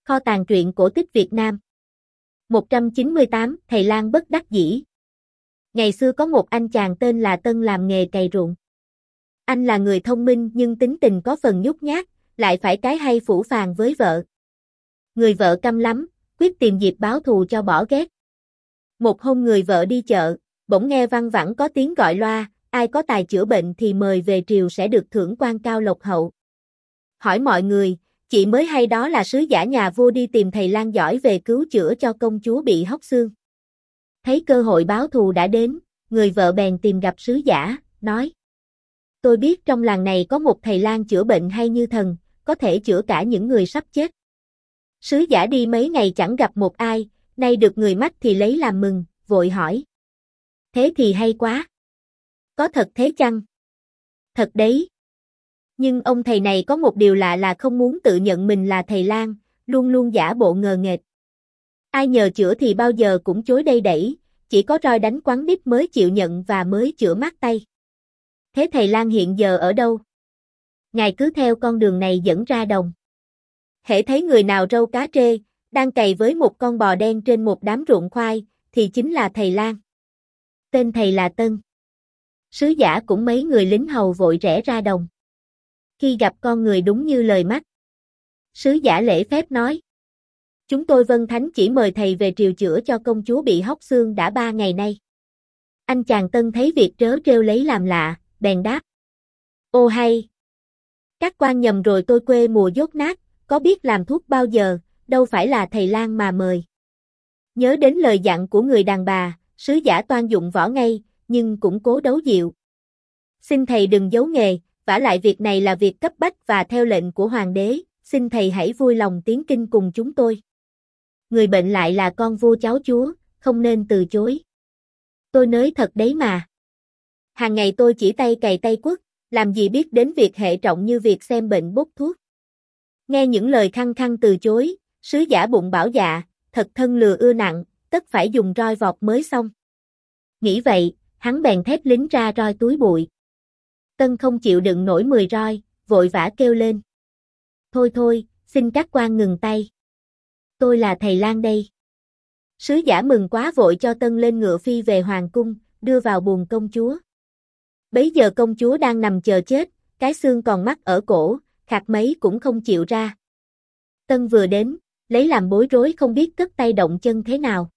Kho tàng truyện cổ tích Việt Nam. 198, Thầy Lang bất đắc dĩ. Ngày xưa có một anh chàng tên là Tân làm nghề cày ruộng. Anh là người thông minh nhưng tính tình có phần nhút nhát, lại phải cái hay phũ phàng với vợ. Người vợ căm lắm, quyết tìm dịp báo thù cho bỏ ghét. Một hôm người vợ đi chợ, bỗng nghe văng vẳng có tiếng gọi loa, ai có tài chữa bệnh thì mời về triều sẽ được thưởng quan cao lộc hậu. Hỏi mọi người, chị mới hay đó là sứ giả nhà vua đi tìm thầy lang giỏi về cứu chữa cho công chúa bị hóc xương. Thấy cơ hội báo thù đã đến, người vợ bèn tìm gặp sứ giả, nói: Tôi biết trong làng này có một thầy lang chữa bệnh hay như thần, có thể chữa cả những người sắp chết. Sứ giả đi mấy ngày chẳng gặp một ai, nay được người mách thì lấy làm mừng, vội hỏi: Thế thì hay quá. Có thật thế chăng? Thật đấy. Nhưng ông thầy này có một điều lạ là không muốn tự nhận mình là thầy lang, luôn luôn giả bộ ngờ nghệch. Ai nhờ chữa thì bao giờ cũng chối đây đẩy, chỉ có roi đánh quắn đít mới chịu nhận và mới chữa mát tay. Thế thầy lang hiện giờ ở đâu? Ngài cứ theo con đường này dẫn ra đồng. Hễ thấy người nào râu cá trê, đang cày với một con bò đen trên một đám ruộng khoai, thì chính là thầy lang. Tên thầy là Tân. Sứ giả cũng mấy người lính hầu vội rẽ ra đồng. Khi gặp con người đúng như lời mắt, sứ giả lễ phép nói: Chúng tôi vâng thánh chỉ mời thầy về triều chữa cho công chúa bị hóc xương đã 3 ngày nay. Anh chàng Tân thấy việc trớ trêu lấy làm lạ, bèn đáp: Ô hay! Các quan nhầm rồi, tôi quê mùa dốt nát, có biết làm thuốc bao giờ, đâu phải là thầy lang mà mời. Nhớ đến lời dặn của người đàn bà, sứ giả toan dụng võ ngay, nhưng cũng cố đấu dịu. Xin thầy đừng giấu nghề, vả lại việc này là việc cấp bách và theo lệnh của hoàng đế, xin thầy hãy vui lòng tiến kinh cùng chúng tôi. Người bệnh lại là con vua cháu chúa, không nên từ chối. Tôi nới thật đấy mà. Hàng ngày tôi chỉ tay cày tay quất, làm gì biết đến việc hệ trọng như việc xem bệnh bốc thuốc. Nghe những lời khăng khăng từ chối, sứ giả bụng bảo dạ, thật thân lừa ưa nặng, tất phải dùng roi vọt mới xong. Nghĩ vậy, hắn bèn thét lính ra roi túi bụi. Tân không chịu đựng nổi 10 roi, vội vã kêu lên: Thôi thôi, xin các quan ngừng tay. Tôi là thầy lang đây. Sứ giả mừng quá vội cho Tân lên ngựa phi về hoàng cung, đưa vào buồng công chúa. Bấy giờ công chúa đang nằm chờ chết, cái xương còn mắc ở cổ, khạc mấy cũng không chịu ra. Tân vừa đến, lấy làm bối rối không biết cất tay động chân thế nào.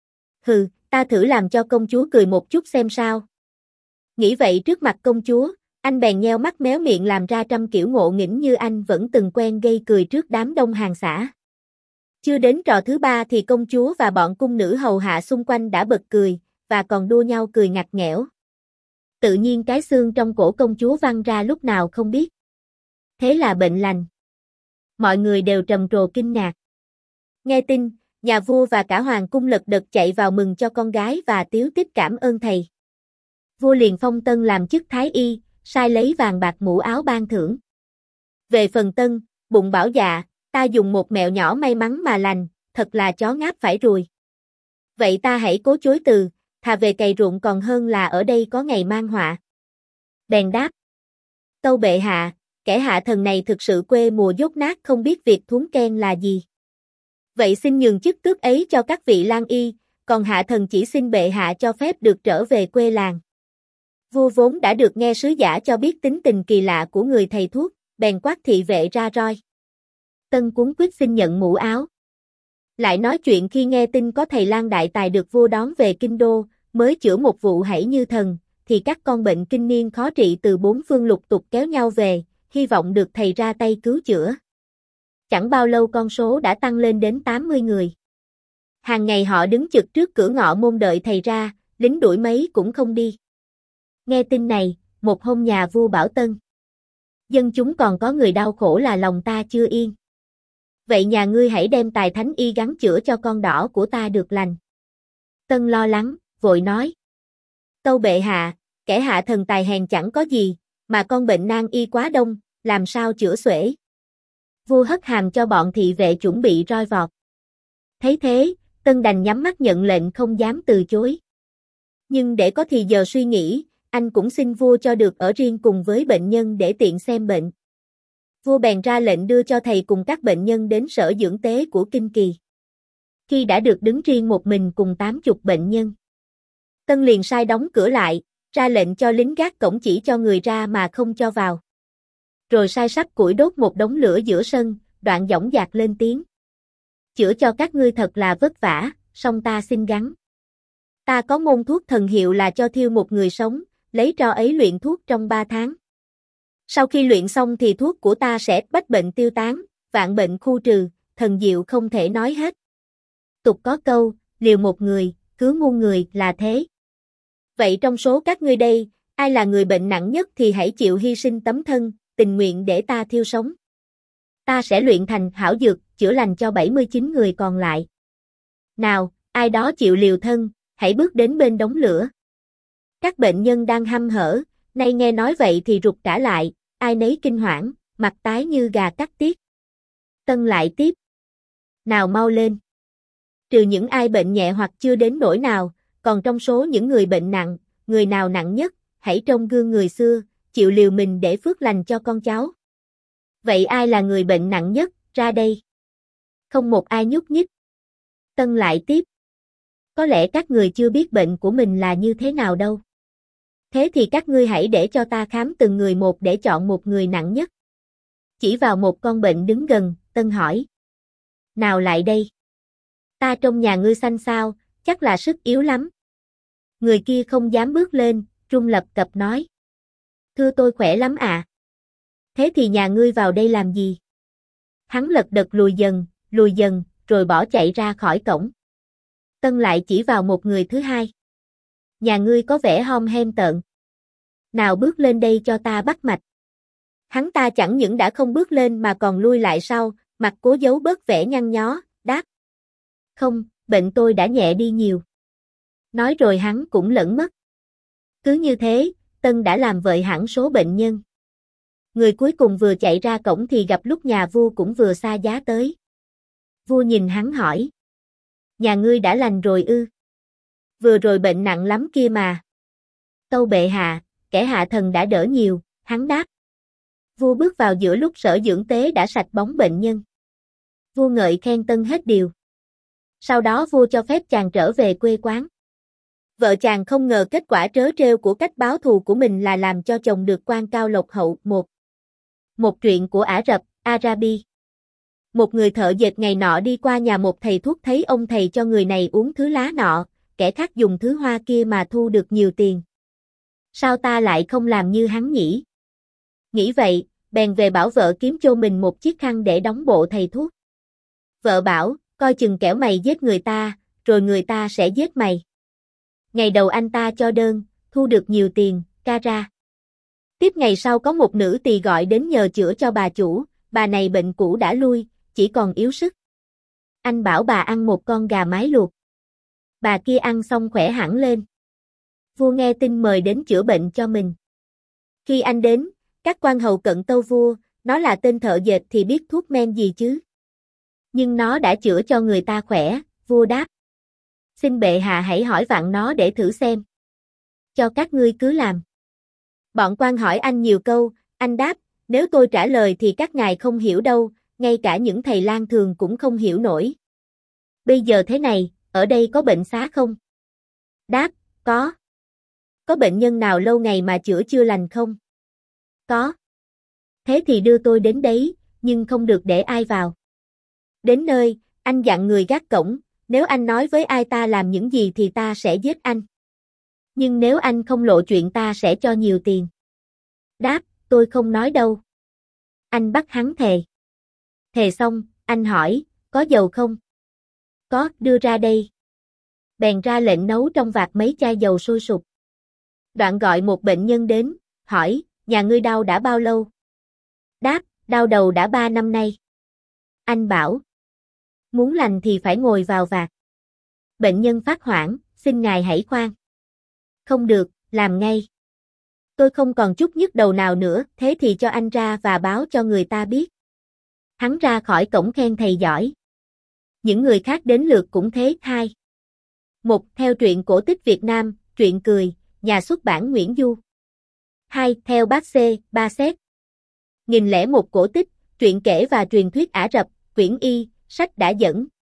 Hừ, ta thử làm cho công chúa cười một chút xem sao. Nghĩ vậy trước mặt công chúa, anh bèn nheo mắt méo miệng làm ra trăm kiểu ngộ nghĩnh như anh vẫn từng quen gây cười trước đám đông hàng xả. Chưa đến trò thứ 3 thì công chúa và bọn cung nữ hầu hạ xung quanh đã bật cười, và còn đua nhau cười ngặt nghẽo. Tự nhiên cái xương trong cổ công chúa văng ra lúc nào không biết. Thế là bệnh lành. Mọi người đều trầm trồ kinh ngạc. Nghe tin, nhà vua và cả hoàng cung lật đật chạy vào mừng cho con gái và tíu tít cảm ơn thầy. Vua liền phong Tân làm chức thái y, sai lấy vàng bạc mũ áo ban thưởng. Về phần Tân, bụng bảo dạ, ta dùng một mẹo nhỏ may mắn mà lành, thật là chó ngáp phải ruồi. Vậy ta hãy cố chối từ, thà về cày ruộng còn hơn là ở đây có ngày mang họa. Bèn đáp: Tâu bệ hạ, kẻ hạ thần này thực sự quê mùa dốt nát không biết việc thuấn ken là gì. Vậy xin nhường chức tước ấy cho các vị lang y, còn hạ thần chỉ xin bệ hạ cho phép được trở về quê làng. Vua vốn đã được nghe sứ giả cho biết tính tình kỳ lạ của người thầy thuốc, bèn quát thị vệ ra roi. Tân cuống quýt xin nhận mũ áo. Lại nói chuyện khi nghe tin có thầy lang đại tài được vua đón về kinh đô, mới chữa một vụ hãy như thần, thì các con bệnh kinh niên khó trị từ 4 phương lục tục kéo nhau về, hy vọng được thầy ra tay cứu chữa. Chẳng bao lâu con số đã tăng lên đến 80 người. Hàng ngày họ đứng chực trước cửa ngọ môn đợi thầy ra, lính đuổi mấy cũng không đi. Nghe tin này, một hôm nhà vua bảo Tân: Dân chúng còn có người đau khổ là lòng ta chưa yên. Vậy nhà ngươi hãy đem tài thánh y gắn chữa cho con đỏ của ta được lành. Tân lo lắng, vội nói: Tâu bệ hạ, kẻ hạ thần tài hèn chẳng có gì, mà con bệnh nan y quá đông, làm sao chữa xuể. Vua hất hàm cho bọn thị vệ chuẩn bị roi vọt. Thấy thế, Tân đành nhắm mắt nhận lệnh không dám từ chối. Nhưng để có thì giờ suy nghĩ, anh cũng xin vua cho được ở riêng cùng với bệnh nhân để tiện xem bệnh. Vua bèn ra lệnh đưa cho thầy cùng các bệnh nhân đến sở dưỡng tế của Kinh Kỳ. Khi đã được đứng riêng một mình cùng 80 bệnh nhân, Tân liền sai đóng cửa lại, ra lệnh cho lính gác cổng chỉ cho người ra mà không cho vào. Rồi sai sắp củi đốt một đống lửa giữa sân, đoạn dõng dạc lên tiếng. Chữa cho các ngươi thật là vất vả, song ta xin gắng. Ta có môn thuốc thần hiệu là cho thiêu một người sống, lấy tro ấy luyện thuốc trong 3 tháng. Sau khi luyện xong thì thuốc của ta sẽ bách bệnh tiêu tán, vạn bệnh khu trừ, thần diệu không thể nói hết. Tục có câu, liều một người, cứu muôn người là thế. Vậy trong số các ngươi đây, ai là người bệnh nặng nhất thì hãy chịu hy sinh tấm thân, tình nguyện để ta thiêu sống. Ta sẽ luyện thành hảo dược, chữa lành cho 79 người còn lại. Nào, ai đó chịu liều thân, hãy bước đến bên đống lửa. Các bệnh nhân đang hăm hở, nay nghe nói vậy thì rụt cả lại, ai nấy kinh hoảng, mặt tái như gà cắt tiết. Tân lại tiếp. Nào mau lên. Trừ những ai bệnh nhẹ hoặc chưa đến nỗi nào, còn trong số những người bệnh nặng, người nào nặng nhất, hãy trông gương người xưa, chịu liều mình để phước lành cho con cháu. Vậy ai là người bệnh nặng nhất, ra đây. Không một ai nhúc nhích. Tân lại tiếp. Có lẽ các người chưa biết bệnh của mình là như thế nào đâu. Thế thì các ngươi hãy để cho ta khám từng người một để chọn một người nặng nhất. Chỉ vào một con bệnh đứng gần, Tân hỏi. Nào lại đây. Ta trong nhà ngươi xanh xao, chắc là sức yếu lắm. Người kia không dám bước lên, run lập cập nói. Thưa tôi khỏe lắm ạ. Thế thì nhà ngươi vào đây làm gì? Hắn lật đật lùi dần, rồi bỏ chạy ra khỏi cổng. Tân lại chỉ vào một người thứ hai. Nhà ngươi có vẻ hom hem tợn. Nào bước lên đây cho ta bắt mạch. Hắn ta chẳng những đã không bước lên mà còn lui lại sau, mặt cố giấu bớt vẻ nhăn nhó, đáp. Không, bệnh tôi đã nhẹ đi nhiều. Nói rồi hắn cũng lẫn mất. Cứ như thế, Tân đã làm vợi hẳn số bệnh nhân. Người cuối cùng vừa chạy ra cổng thì gặp lúc nhà vua cũng vừa xa giá tới. Vua nhìn hắn hỏi. Nhà ngươi đã lành rồi ư? Vừa rồi bệnh nặng lắm kia mà. Tâu bệ hạ, kẻ hạ thần đã đỡ nhiều, hắn đáp. Vua bước vào giữa lúc sở dưỡng tế đã sạch bóng bệnh nhân. Vua ngợi khen Tân hết điều. Sau đó vua cho phép chàng trở về quê quán. Vợ chàng không ngờ kết quả trớ trêu của cách báo thù của mình là làm cho chồng được quan cao lộc hậu. Một truyện của Ả Rập, Arabi. Một người thợ dệt ngày nọ đi qua nhà một thầy thuốc thấy ông thầy cho người này uống thứ lá nọ, kẻ khác dùng thứ hoa kia mà thu được nhiều tiền. Sao ta lại không làm như hắn nhỉ? Nghĩ vậy, bèn về bảo vợ kiếm cho mình một chiếc khăn để đóng bộ thầy thuốc. Vợ bảo, coi chừng kẻo mày giết người ta, rồi người ta sẽ giết mày. Ngày đầu anh ta cho đơn, thu được nhiều tiền, ca ra. Tiếp ngày sau có một nữ tỳ gọi đến nhờ chữa cho bà chủ, bà này bệnh cũ đã lui, chỉ còn yếu sức. Anh bảo bà ăn một con gà mái luộc. Bà kia ăn xong khỏe hẳn lên. Vua nghe tin mời đến chữa bệnh cho mình. Khi anh đến, các quan hầu cận tâu vua, nó là tên thợ dệt thì biết thuốc men gì chứ? Nhưng nó đã chữa cho người ta khỏe, vua đáp. Xin bệ hạ hãy hỏi vặn nó để thử xem. Cho các ngươi cứ làm. Bọn quan hỏi anh nhiều câu, anh đáp, nếu tôi trả lời thì các ngài không hiểu đâu, ngay cả những thầy lang thường cũng không hiểu nổi. Bây giờ thế này, ở đây có bệnh xá không? Đáp, có. Có bệnh nhân nào lâu ngày mà chữa chưa lành không? Có. Thế thì đưa tôi đến đấy, nhưng không được để ai vào. Đến nơi, anh dặn người gác cổng, nếu anh nói với ai ta làm những gì thì ta sẽ giết anh. Nhưng nếu anh không lộ chuyện ta sẽ cho nhiều tiền. Đáp, tôi không nói đâu. Anh bắt hắn thề. Thề xong, anh hỏi, có dầu không? Có, đưa ra đây. Bèn ra lệnh nấu trong vạc mấy chai dầu sôi sục. Đoạn gọi một bệnh nhân đến, hỏi, nhà ngươi đau đã bao lâu? Đáp, đau đầu đã 3 năm nay. Anh bảo, muốn lành thì phải ngồi vào vạc. Bệnh nhân phát hoảng, xin ngài hãy khoan. Không được, làm ngay. Tôi không còn chút nhức đầu nào nữa, thế thì cho anh ra và báo cho người ta biết. Hắn ra khỏi cổng khen thầy giỏi. Những người khác đến lượt cũng thế. 2. Một, theo truyện cổ tích Việt Nam, truyện cười, nhà xuất bản Nguyễn Du. 2. Theo bác C, Ba Xét. 1001 cổ tích, Truyện kể và truyền thuyết Ả Rập, quyển Y, sách đã dẫn.